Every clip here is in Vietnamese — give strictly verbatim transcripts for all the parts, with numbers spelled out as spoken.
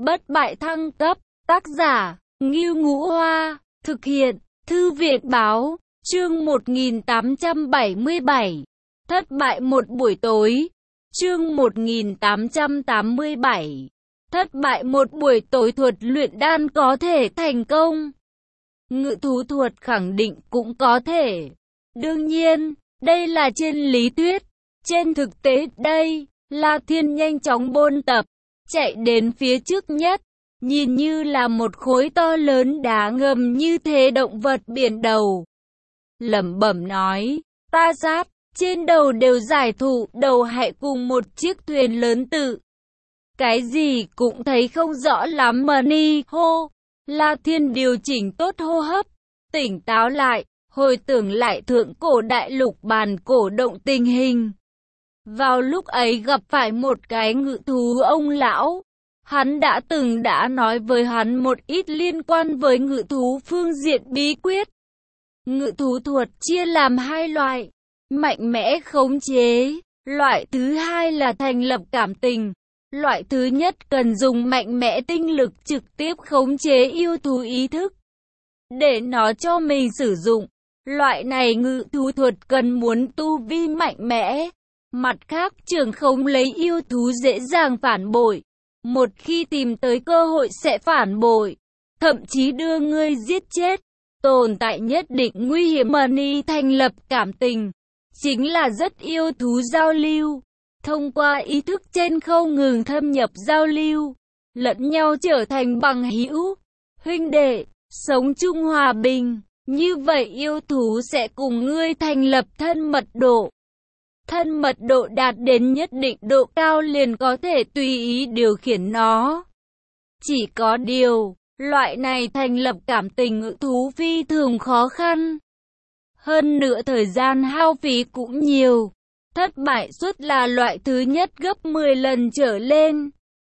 Bất bại thăng cấp, tác giả, Ngưu Ngũ Hoa, thực hiện, Thư viện Báo, chương một nghìn tám trăm bảy mươi bảy, thất bại một buổi tối, chương một nghìn tám trăm tám mươi bảy, thất bại một buổi tối thuật luyện đan có thể thành công. Ngự thú thuật khẳng định cũng có thể. Đương nhiên, đây là trên lý thuyết. Trên thực tế đây, La Thiên nhanh chóng bôn tập, chạy đến phía trước nhất, nhìn như là một khối to lớn đá ngầm như thế động vật biển đầu. Lẩm bẩm nói, ta sát, trên đầu đều giải thụ đầu hại cùng một chiếc thuyền lớn tự. Cái gì cũng thấy không rõ lắm mà ni hô. La Thiên điều chỉnh tốt hô hấp, tỉnh táo lại, hồi tưởng lại thượng cổ đại lục bàn cổ động tình hình. Vào lúc ấy gặp phải một cái ngự thú ông lão, hắn đã từng đã nói với hắn một ít liên quan với ngự thú phương diện bí quyết. Ngự thú thuật chia làm hai loại, mạnh mẽ khống chế, loại thứ hai là thành lập cảm tình. Loại thứ nhất cần dùng mạnh mẽ tinh lực trực tiếp khống chế yêu thú ý thức, để nó cho mình sử dụng. Loại này ngự thú thuật cần muốn tu vi mạnh mẽ. Mặt khác trường khống lấy yêu thú dễ dàng phản bội. Một khi tìm tới cơ hội sẽ phản bội, thậm chí đưa ngươi giết chết. Tồn tại nhất định nguy hiểm mà ni thành lập cảm tình, chính là rất yêu thú giao lưu. Thông qua ý thức trên không ngừng thâm nhập giao lưu, lẫn nhau trở thành bằng hữu, huynh đệ, sống chung hòa bình. Như vậy yêu thú sẽ cùng ngươi thành lập thân mật độ. Thân mật độ đạt đến nhất định độ cao liền có thể tùy ý điều khiển nó. Chỉ có điều, loại này thành lập cảm tình ngự thú phi thường khó khăn. Hơn nữa thời gian hao phí cũng nhiều. Thất bại suất là loại thứ nhất gấp mười lần trở lên.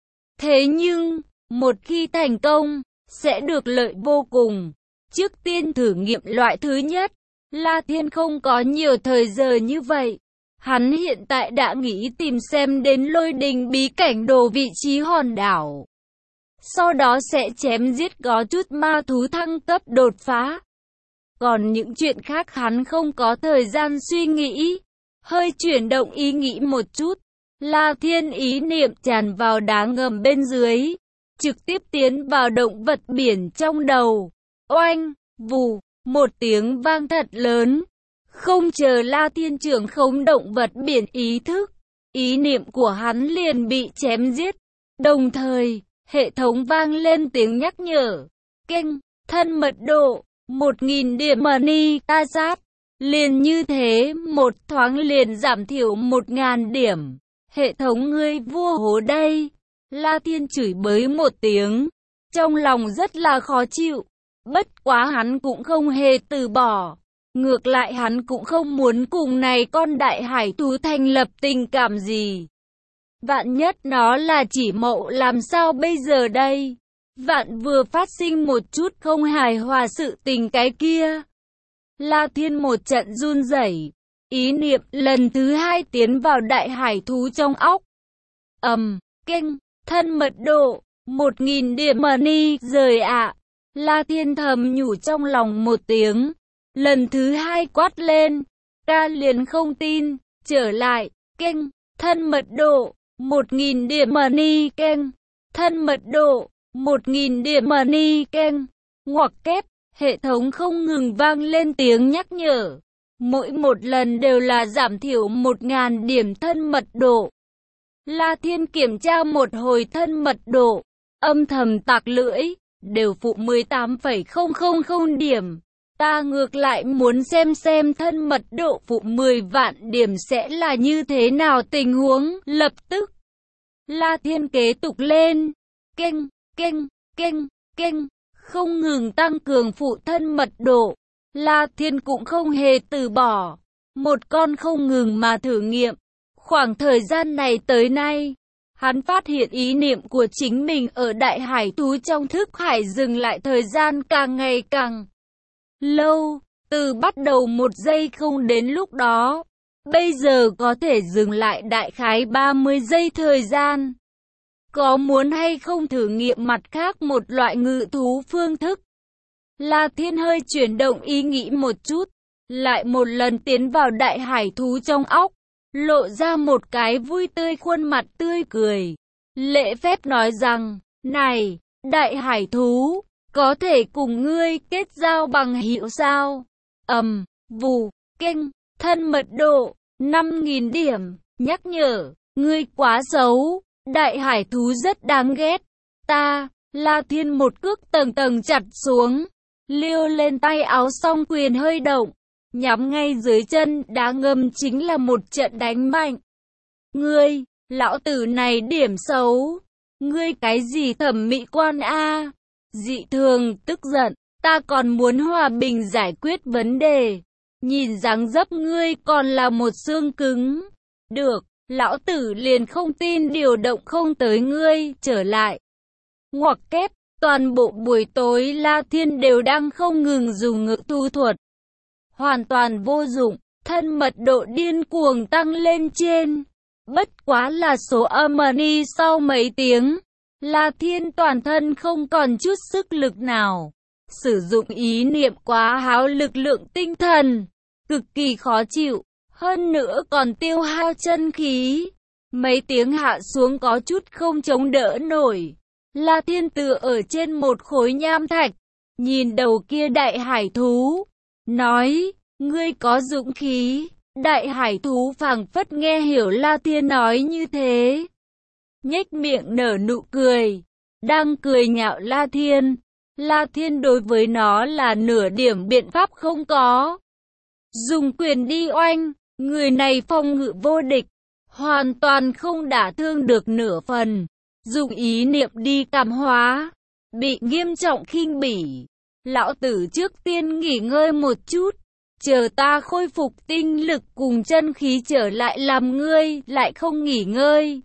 Thế nhưng, một khi thành công, sẽ được lợi vô cùng. Trước tiên thử nghiệm loại thứ nhất, La Thiên không có nhiều thời giờ như vậy. Hắn hiện tại đã nghĩ tìm xem đến Lôi Đình bí cảnh đồ vị trí hòn đảo. Sau đó sẽ chém giết có chút ma thú thăng cấp đột phá. Còn những chuyện khác hắn không có thời gian suy nghĩ. Hơi chuyển động ý nghĩ một chút, La Thiên ý niệm tràn vào đá ngầm bên dưới, trực tiếp tiến vào động vật biển trong đầu. Oanh, vù, một tiếng vang thật lớn. Không chờ La Thiên trưởng khống động vật biển ý thức, ý niệm của hắn liền bị chém giết. Đồng thời, hệ thống vang lên tiếng nhắc nhở. Kênh, thân mật độ, một nghìn điểm money ta sát. Liền như thế, một thoáng liền giảm thiểu một ngàn điểm. Hệ thống ngươi vua hố đây. La Thiên chửi bới một tiếng, trong lòng rất là khó chịu. Bất quá hắn cũng không hề từ bỏ. Ngược lại hắn cũng không muốn cùng này con đại hải thú thành lập tình cảm gì. Vạn nhất nó là chỉ mậu làm sao bây giờ đây? Vạn vừa phát sinh một chút không hài hòa sự tình cái kia. La Thiên một trận run rẩy, ý niệm lần thứ hai tiến vào đại hải thú trong óc. Ầm, um, kênh, thân mật độ, một nghìn điểm money rời ạ. La Thiên thầm nhủ trong lòng một tiếng, lần thứ hai quát lên, ta liền không tin, trở lại, kênh, thân mật độ, một nghìn điểm money kênh, thân mật độ, một nghìn điểm money kênh, ngoặc kép. Hệ thống không ngừng vang lên tiếng nhắc nhở. Mỗi một lần đều là giảm thiểu một ngàn điểm thân mật độ. La Thiên kiểm tra một hồi thân mật độ, âm thầm tạc lưỡi, đều phụ mười tám phẩy không không không điểm. Ta ngược lại muốn xem xem thân mật độ phụ mười vạn điểm sẽ là như thế nào tình huống. Lập tức, La Thiên kế tục lên. Kênh, kênh, kênh, kênh. Không ngừng tăng cường phụ thân mật độ. La Thiên cũng không hề từ bỏ. Một con không ngừng mà thử nghiệm. Khoảng thời gian này tới nay, hắn phát hiện ý niệm của chính mình ở đại hải thú trong thức hải dừng lại thời gian càng ngày càng lâu. Từ bắt đầu một giây không đến lúc đó, bây giờ có thể dừng lại đại khái ba mươi giây thời gian. có muốn hay không thử nghiệm mặt khác một loại ngự thú phương thức? La Thiên hơi chuyển động ý nghĩ một chút, lại một lần tiến vào đại hải thú trong óc, lộ ra một cái vui tươi khuôn mặt tươi cười. Lễ phép nói rằng, này, đại hải thú, có thể cùng ngươi kết giao bằng hữu sao? Ầm, vù, kênh, thân mật độ, năm nghìn điểm, nhắc nhở, ngươi quá xấu, đại hải thú rất đáng ghét. Ta, La Thiên một cước tầng tầng chặt xuống, liêu lên tay áo song quyền hơi động, nhắm ngay dưới chân đá ngầm chính là một trận đánh mạnh. Ngươi, lão tử này điểm xấu, ngươi cái gì thẩm mỹ quan a? Dị thường tức giận, ta còn muốn hòa bình giải quyết vấn đề. Nhìn dáng dấp ngươi còn là một xương cứng. Được, lão tử liền không tin điều động không tới ngươi, trở lại. Ngoặc kép, toàn bộ buổi tối La Thiên đều đang không ngừng dùng ngự thú thuật. Hoàn toàn vô dụng, thân mật độ điên cuồng tăng lên trên. Bất quá là số âm ni sau mấy tiếng, La Thiên toàn thân không còn chút sức lực nào. Sử dụng ý niệm quá háo lực lượng tinh thần, cực kỳ khó chịu, hơn nữa còn tiêu hao chân khí. Mấy tiếng hạ xuống có chút không chống đỡ nổi. La Thiên tựa ở trên một khối nham thạch, nhìn đầu kia đại hải thú, nói, ngươi có dũng khí. Đại hải thú phảng phất nghe hiểu La Thiên nói như thế, nhếch miệng nở nụ cười, đang cười nhạo La Thiên. La Thiên đối với nó là nửa điểm biện pháp không có. Dùng quyền đi oanh, người này phòng ngự vô địch, hoàn toàn không đả thương được nửa phần. Dùng ý niệm đi cảm hóa, bị nghiêm trọng khinh bỉ. Lão tử trước tiên nghỉ ngơi một chút, chờ ta khôi phục tinh lực cùng chân khí trở lại làm ngươi, lại không nghỉ ngơi.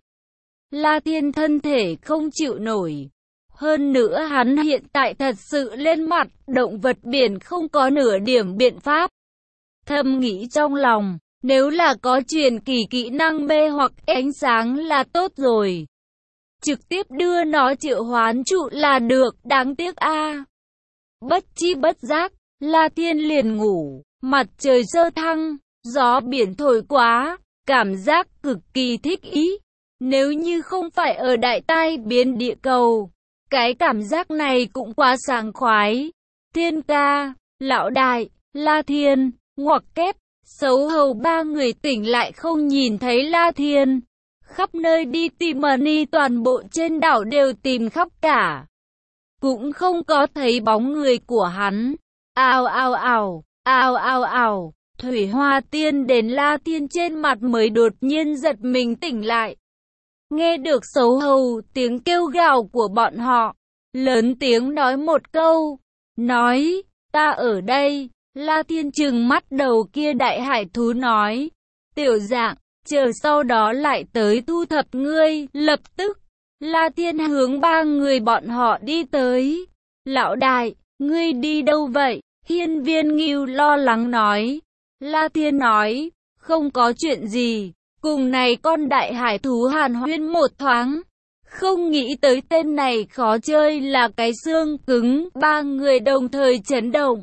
La Thiên thân thể không chịu nổi. Hơn nữa hắn hiện tại thật sự lên mặt, động vật biển không có nửa điểm biện pháp. Thầm nghĩ trong lòng, nếu là có truyền kỳ kỹ năng mê hoặc ánh sáng là tốt rồi. Trực tiếp đưa nó triệu hoán trụ là được, đáng tiếc a. À. Bất chi bất giác, La Thiên liền ngủ, mặt trời sơ thăng, gió biển thổi quá, cảm giác cực kỳ thích ý. Nếu như không phải ở đại tai biến địa cầu, cái cảm giác này cũng quá sảng khoái. Thiên ca, lão đại, La Thiên, ngoặc kép, xấu hầu ba người tỉnh lại không nhìn thấy La Thiên. Khắp nơi đi tìm Money, toàn bộ trên đảo đều tìm khắp cả, cũng không có thấy bóng người của hắn. Ao ao ào, ao ao ào, Thủy Hoa Tiên đến La Thiên trên mặt mới đột nhiên giật mình tỉnh lại. Nghe được xấu hầu tiếng kêu gào của bọn họ, lớn tiếng nói một câu, nói, ta ở đây. La Thiên trừng mắt đầu kia đại hải thú nói, tiểu dạng, chờ sau đó lại tới thu thập ngươi. Lập tức, La Thiên hướng ba người bọn họ đi tới. Lão đại, ngươi đi đâu vậy? Hiên Viên Ngưu lo lắng nói. La Thiên nói, không có chuyện gì, cùng này con đại hải thú hàn huyên một thoáng. Không nghĩ tới tên này khó chơi là cái xương cứng. Ba người đồng thời chấn động,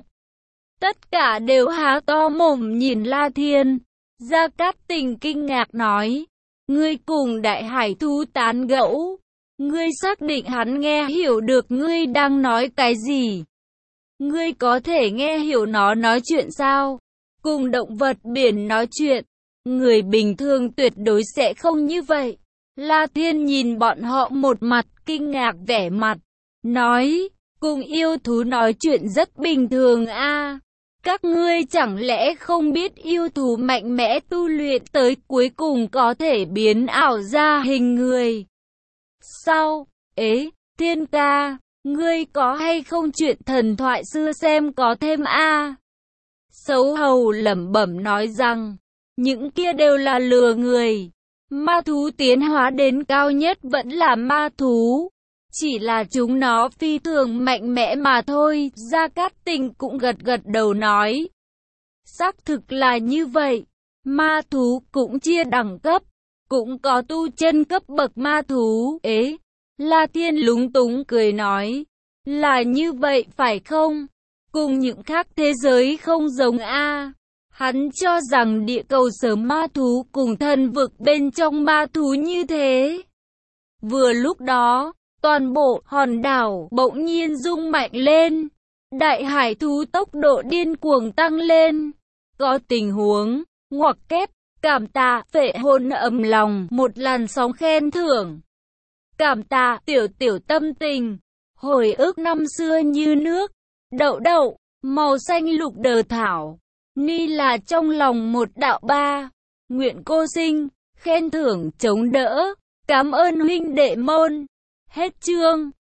tất cả đều há to mồm nhìn La Thiên. Gia Cát Tình kinh ngạc nói, ngươi cùng đại hải thú tán gẫu, ngươi xác định hắn nghe hiểu được ngươi đang nói cái gì? Ngươi có thể nghe hiểu nó nói chuyện sao? Cùng động vật biển nói chuyện, người bình thường tuyệt đối sẽ không như vậy. La Thiên nhìn bọn họ một mặt kinh ngạc vẻ mặt, nói, cùng yêu thú nói chuyện rất bình thường a. À. Các ngươi chẳng lẽ không biết yêu thú mạnh mẽ tu luyện tới cuối cùng có thể biến ảo ra hình người? Sao? Ế, Thiên ca, ngươi có hay không chuyện thần thoại xưa xem có thêm a? À? Xấu hầu lẩm bẩm nói rằng, những kia đều là lừa người. Ma thú tiến hóa đến cao nhất vẫn là ma thú, chỉ là chúng nó phi thường mạnh mẽ mà thôi. Gia Cát Tình cũng gật gật đầu nói, xác thực là như vậy. Ma thú cũng chia đẳng cấp, cũng có tu chân cấp bậc ma thú. Ế, La Thiên lúng túng cười nói, là như vậy phải không? Cùng những khác thế giới không giống a. Hắn cho rằng địa cầu sớm ma thú cùng thần vực bên trong ma thú như thế. Vừa lúc đó, toàn bộ hòn đảo bỗng nhiên rung mạnh lên. Đại hải thú tốc độ điên cuồng tăng lên. Có tình huống, ngoặc kép, cảm tạ, phệ hồn ấm lòng, một làn sóng khen thưởng. Cảm tạ, tiểu tiểu tâm tình, hồi ức năm xưa như nước, đậu đậu, màu xanh lục đờ thảo. Ni là trong lòng một đạo ba. Nguyện cô sinh, khen thưởng chống đỡ, cảm ơn huynh đệ môn. Hết chương.